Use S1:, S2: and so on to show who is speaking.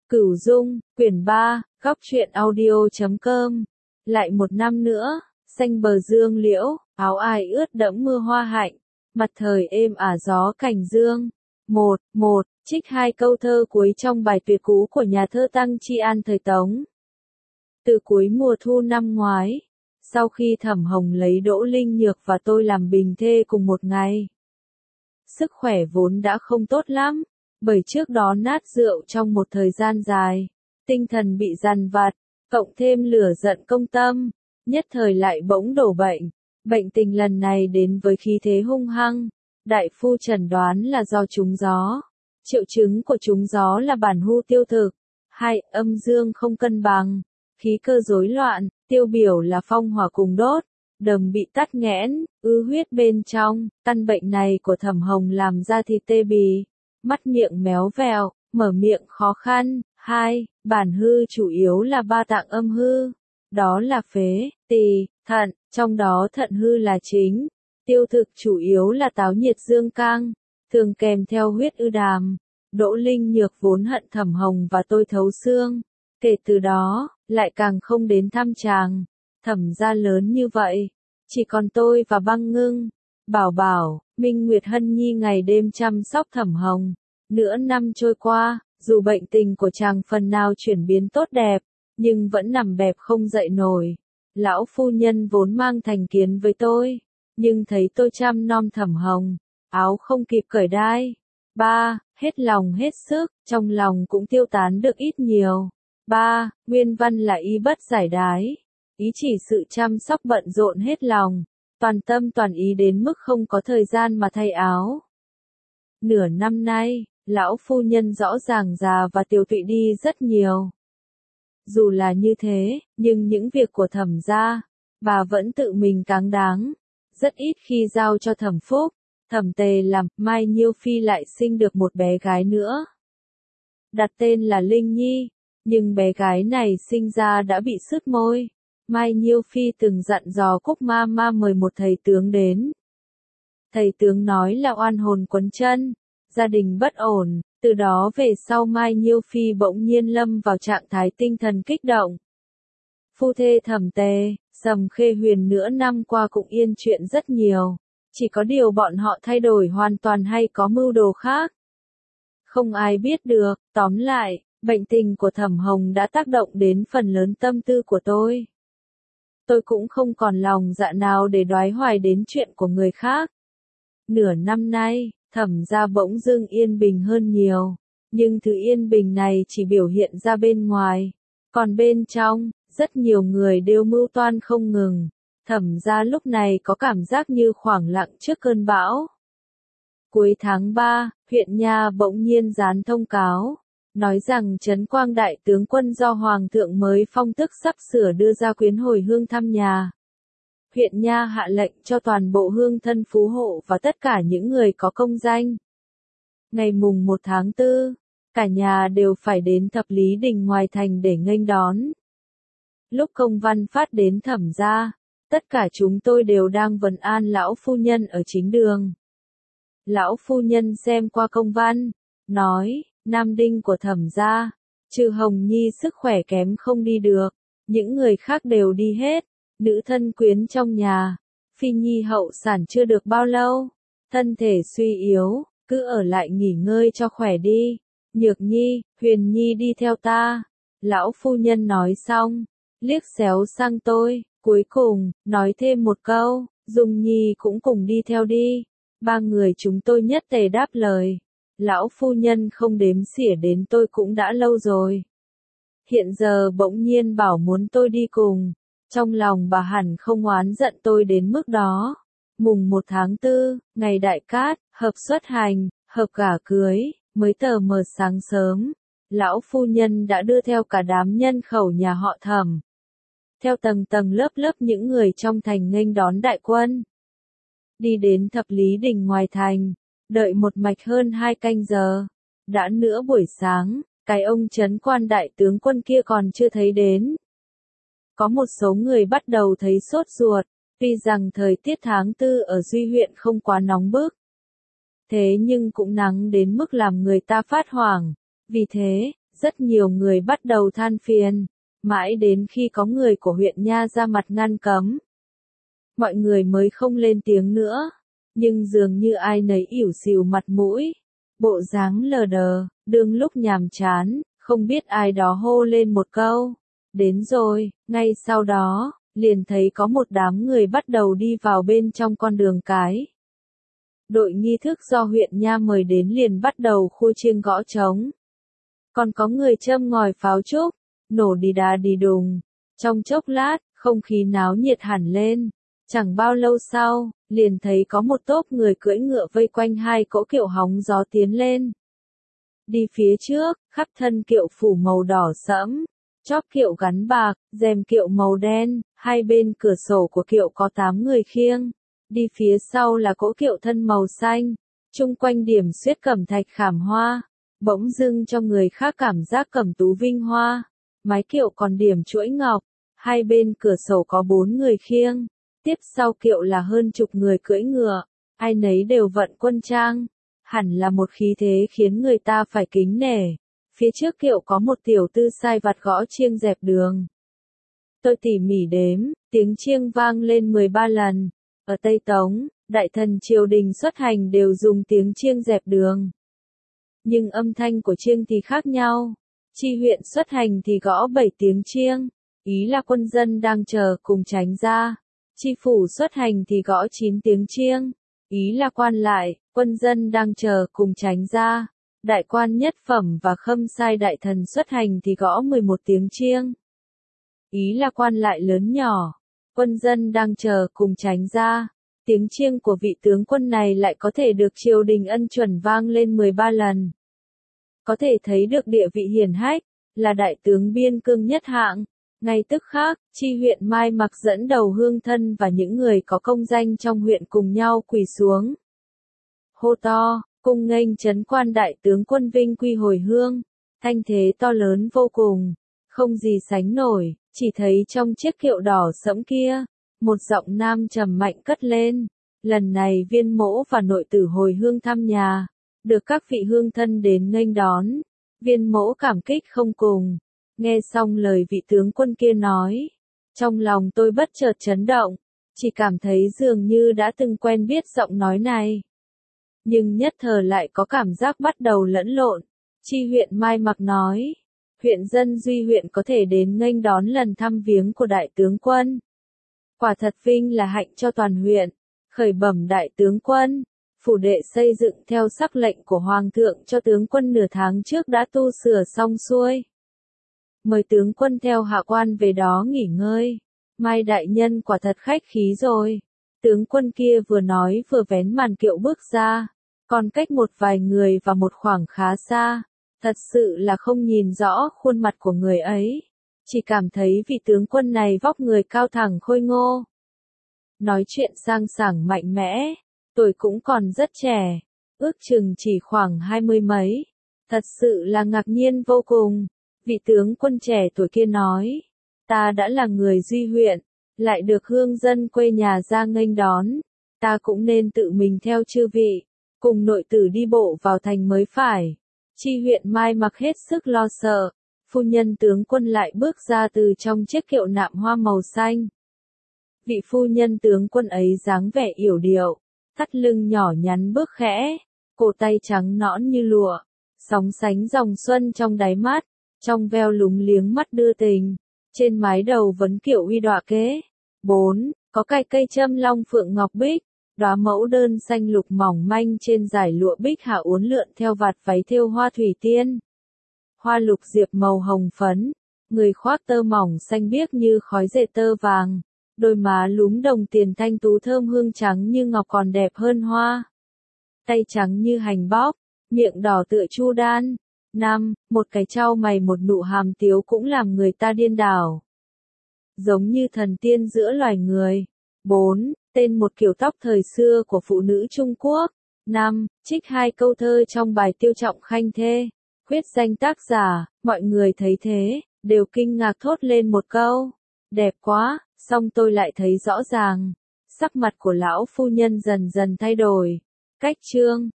S1: Cửu Dung, quyển 3, góc truyện audio.com. Lại một năm nữa, xanh bờ dương liễu, áo ai ướt đẫm mưa hoa hạnh, mặt thời êm ả gió cành dương. Một, trích hai câu thơ cuối trong bài tuyệt cú của nhà thơ Tăng Chi An thời Tống. Từ cuối mùa thu năm ngoái, sau khi Thẩm Hồng lấy Đỗ Linh Nhược và tôi làm bình thê cùng một ngày, sức khỏe vốn đã không tốt lắm, bởi trước đó nát rượu trong một thời gian dài, tinh thần bị dằn vặt, cộng thêm lửa giận công tâm, nhất thời lại bỗng đổ bệnh. Bệnh tình lần này đến với khí thế hung hăng, đại phu chẩn đoán là do trúng gió. Triệu chứng của trúng gió là bản hu tiêu thực, hai âm dương không cân bằng, khí cơ rối loạn, tiêu biểu là phong hỏa cùng đốt, đờm bị tắc nghẽn, ứ huyết bên trong. Căn bệnh này của Thẩm Hồng làm da thịt tê bì, mắt miệng méo vẹo, mở miệng khó khăn. Hai, bản hư chủ yếu là ba tạng âm hư, đó là phế, tỳ, thận, trong đó thận hư là chính. Tiêu thực chủ yếu là táo nhiệt dương cang, thường kèm theo huyết ư đàm. Đỗ Linh Nhược vốn hận Thẩm Hồng và tôi thấu xương, kể từ đó, lại càng không đến thăm chàng. Thẩm gia lớn như vậy, chỉ còn tôi và Băng Ngưng, Bảo Bảo, Minh Nguyệt Hân Nhi ngày đêm chăm sóc Thẩm Hồng. Nửa năm trôi qua, dù bệnh tình của chàng phần nào chuyển biến tốt đẹp, nhưng vẫn nằm bẹp không dậy nổi. Lão phu nhân vốn mang thành kiến với tôi, nhưng thấy tôi chăm nom Thẩm Hồng, áo không kịp cởi đai. Ba, hết lòng hết sức, trong lòng cũng tiêu tán được ít nhiều. Ba, nguyên văn là y bất giải đái, ý chỉ sự chăm sóc bận rộn hết lòng, toàn tâm toàn ý đến mức không có thời gian mà thay áo. Nửa năm nay, lão phu nhân rõ ràng già và tiều tụy đi rất nhiều. Dù là như thế, nhưng những việc của Thẩm gia, bà vẫn tự mình cáng đáng, rất ít khi giao cho Thẩm Phúc. Thẩm Tề làm, Mai Nhiêu Phi lại sinh được một bé gái nữa. Đặt tên là Linh Nhi, nhưng bé gái này sinh ra đã bị sứt môi. Mai Nhiêu Phi từng dặn dò Cúc Ma Ma mời một thầy tướng đến. Thầy tướng nói là oan hồn quấn chân, gia đình bất ổn, từ đó về sau Mai Nhiêu Phi bỗng nhiên lâm vào trạng thái tinh thần kích động. Phu thê Thẩm Tề, Sầm Khê Huyền nửa năm qua cũng yên chuyện rất nhiều, chỉ có điều bọn họ thay đổi hoàn toàn hay có mưu đồ khác, không ai biết được. Tóm lại, bệnh tình của Thẩm Hồng đã tác động đến phần lớn tâm tư của tôi. Tôi cũng không còn lòng dạ nào để đoái hoài đến chuyện của người khác. Nửa năm nay, Thẩm gia bỗng dưng yên bình hơn nhiều, nhưng thứ yên bình này chỉ biểu hiện ra bên ngoài, còn bên trong, rất nhiều người đều mưu toan không ngừng. Thẩm gia lúc này có cảm giác như khoảng lặng trước cơn bão. Cuối tháng 3, huyện Nha bỗng nhiên dán thông cáo, nói rằng Trấn Quang đại tướng quân do Hoàng thượng mới phong tức sắp sửa đưa ra quyến hồi hương thăm nhà. Huyện Nha hạ lệnh cho toàn bộ hương thân phú hộ và tất cả những người có công danh. Ngày mùng 1 tháng 4, cả nhà đều phải đến Thập Lý Đình ngoài thành để nghênh đón. Lúc công văn phát đến Thẩm gia, tất cả chúng tôi đều đang vấn an lão phu nhân ở chính đường. Lão phu nhân xem qua công văn, nói, nam đinh của Thẩm gia, trừ Hồng Nhi sức khỏe kém không đi được, những người khác đều đi hết. Nữ thân quyến trong nhà, Phi Nhi hậu sản chưa được bao lâu, thân thể suy yếu, cứ ở lại nghỉ ngơi cho khỏe đi. Nhược Nhi, Huyền Nhi đi theo ta. Lão phu nhân nói xong, liếc xéo sang tôi, cuối cùng, nói thêm một câu, Dung Nhi cũng cùng đi theo đi. Ba người chúng tôi nhất tề đáp lời. Lão phu nhân không đếm xỉa đến tôi cũng đã lâu rồi. Hiện giờ bỗng nhiên bảo muốn tôi đi cùng. Trong lòng bà hẳn không oán giận tôi đến mức đó. Mùng 1 tháng 4, ngày đại cát, hợp xuất hành, hợp gả cưới, mới tờ mờ sáng sớm, lão phu nhân đã đưa theo cả đám nhân khẩu nhà họ Thẩm. Theo tầng tầng lớp lớp những người trong thành nghênh đón đại quân. Đi đến Thập Lý Đình ngoài thành, đợi một mạch hơn 2 canh giờ. Đã nửa buổi sáng, cái ông Trấn Quan đại tướng quân kia còn chưa thấy đến. Có một số người bắt đầu thấy sốt ruột, tuy rằng thời tiết tháng 4 ở Duy huyện không quá nóng bức. Thế nhưng cũng nắng đến mức làm người ta phát hoảng. Vì thế, Rất nhiều người bắt đầu than phiền, mãi đến khi có người của huyện Nha ra mặt ngăn cấm. Mọi người mới không lên tiếng nữa, nhưng dường như ai nấy ỉu xìu mặt mũi, bộ dáng lờ đờ, đương lúc nhàm chán, không biết ai đó hô lên một câu. Đến rồi, ngay sau đó, liền thấy có một đám người bắt đầu đi vào bên trong con đường cái. Đội nghi thức do huyện Nha mời đến liền bắt đầu khua chiêng gõ trống. Còn có người châm ngòi pháo trúc, nổ đi đà đi đùng. Trong chốc lát, không khí náo nhiệt hẳn lên. Chẳng bao lâu sau, liền thấy có một tốp người cưỡi ngựa vây quanh hai cỗ kiệu hóng gió tiến lên. Đi phía trước, khắp thân kiệu phủ màu đỏ sẫm, chóp kiệu gắn bạc, rèm kiệu màu đen, hai bên cửa sổ của kiệu có 8 người khiêng. Đi phía sau là cỗ kiệu thân màu xanh, chung quanh điểm xuyết cẩm thạch khảm hoa, bỗng dưng cho người khác cảm giác cẩm tú vinh hoa. Mái kiệu còn điểm chuỗi ngọc, hai bên cửa sổ có 4 người khiêng, tiếp sau kiệu là hơn chục người cưỡi ngựa, ai nấy đều vận quân trang, hẳn là một khí thế khiến người ta phải kính nể. Phía trước kiệu có một tiểu tư sai vặt gõ chiêng dẹp đường. Tôi tỉ mỉ đếm, tiếng chiêng vang lên 13 lần. Ở Tây Tống, đại thần triều đình xuất hành đều dùng tiếng chiêng dẹp đường. Nhưng âm thanh của chiêng thì khác nhau. Chi huyện xuất hành thì gõ 7 tiếng chiêng, ý là quân dân đang chờ cùng tránh ra. Chi phủ xuất hành thì gõ 9 tiếng chiêng, ý là quan lại, quân dân đang chờ cùng tránh ra. Đại quan nhất phẩm và khâm sai đại thần xuất hành thì gõ 11 tiếng chiêng. Ý là quan lại lớn nhỏ, quân dân đang chờ cùng tránh ra. Tiếng chiêng của vị tướng quân này lại có thể được triều đình ân chuẩn vang lên 13 lần. Có thể thấy được địa vị hiển hách, là đại tướng biên cương nhất hạng. Ngay tức khác, chi huyện Mai Mặc dẫn đầu hương thân và những người có công danh trong huyện cùng nhau quỳ xuống. Hô to, cung nghênh trấn quan đại tướng quân vinh quy hồi hương, thanh thế to lớn vô cùng, không gì sánh nổi, chỉ thấy trong chiếc kiệu đỏ sẫm kia, một giọng nam trầm mạnh cất lên, lần này Viên Mỗ và nội tử hồi hương thăm nhà, được các vị hương thân đến nghênh đón, Viên Mỗ cảm kích không cùng. Nghe xong lời vị tướng quân kia nói, trong lòng tôi bất chợt chấn động, chỉ cảm thấy dường như đã từng quen biết giọng nói này. Nhưng nhất thời lại có cảm giác bắt đầu lẫn lộn. Chi huyện Mai Mặc nói, huyện dân Duy huyện có thể đến nghênh đón lần thăm viếng của đại tướng quân. Quả thật vinh là hạnh cho toàn huyện, khởi bẩm đại tướng quân, phủ đệ xây dựng theo sắc lệnh của Hoàng thượng cho tướng quân nửa tháng trước đã tu sửa xong xuôi. Mời tướng quân theo hạ quan về đó nghỉ ngơi. Mai đại nhân quả thật khách khí rồi. Tướng quân kia vừa nói vừa vén màn kiệu bước ra, còn cách một vài người và một khoảng khá xa, thật sự là không nhìn rõ khuôn mặt của người ấy, chỉ cảm thấy vị tướng quân này vóc người cao thẳng khôi ngô. Nói chuyện sang sảng mạnh mẽ, tuổi cũng còn rất trẻ, ước chừng chỉ khoảng 20 mấy, thật sự là ngạc nhiên vô cùng. Vị tướng quân trẻ tuổi kia nói, ta đã là người Duy huyện, lại được hương dân quê nhà ra nghênh đón, ta cũng nên tự mình theo chư vị, cùng nội tử đi bộ vào thành mới phải. Chi huyện Mai Mặc hết sức lo sợ, phu nhân tướng quân lại bước ra từ trong chiếc kiệu nạm hoa màu xanh. Vị phu nhân tướng quân ấy dáng vẻ yểu điệu, thắt lưng nhỏ nhắn bước khẽ, cổ tay trắng nõn như lụa, sóng sánh dòng xuân trong đáy mắt, trong veo lúng liếng mắt đưa tình, trên mái đầu vấn kiệu uy đọa kế. 4. Có cài cây châm long phượng ngọc bích, đóa mẫu đơn xanh lục mỏng manh trên dải lụa bích hạ uốn lượn theo vạt váy thêu hoa thủy tiên. Hoa lục diệp màu hồng phấn, người khoác tơ mỏng xanh biếc như khói dệt tơ vàng, đôi má lúm đồng tiền thanh tú thơm hương trắng như ngọc còn đẹp hơn hoa. Tay trắng như hành bóc, miệng đỏ tựa chu đan. 5. Một cái trao mày một nụ hàm tiếu cũng làm người ta điên đảo. Giống như thần tiên giữa loài người. 4. Tên một kiểu tóc thời xưa của phụ nữ Trung Quốc. 5. Trích 2 câu thơ trong bài Tiêu Trọng Khanh Thê. Quyết danh tác giả, mọi người thấy thế, đều kinh ngạc thốt lên một câu. Đẹp quá, xong tôi lại thấy rõ ràng. Sắc mặt của lão phu nhân dần dần thay đổi. Cách chương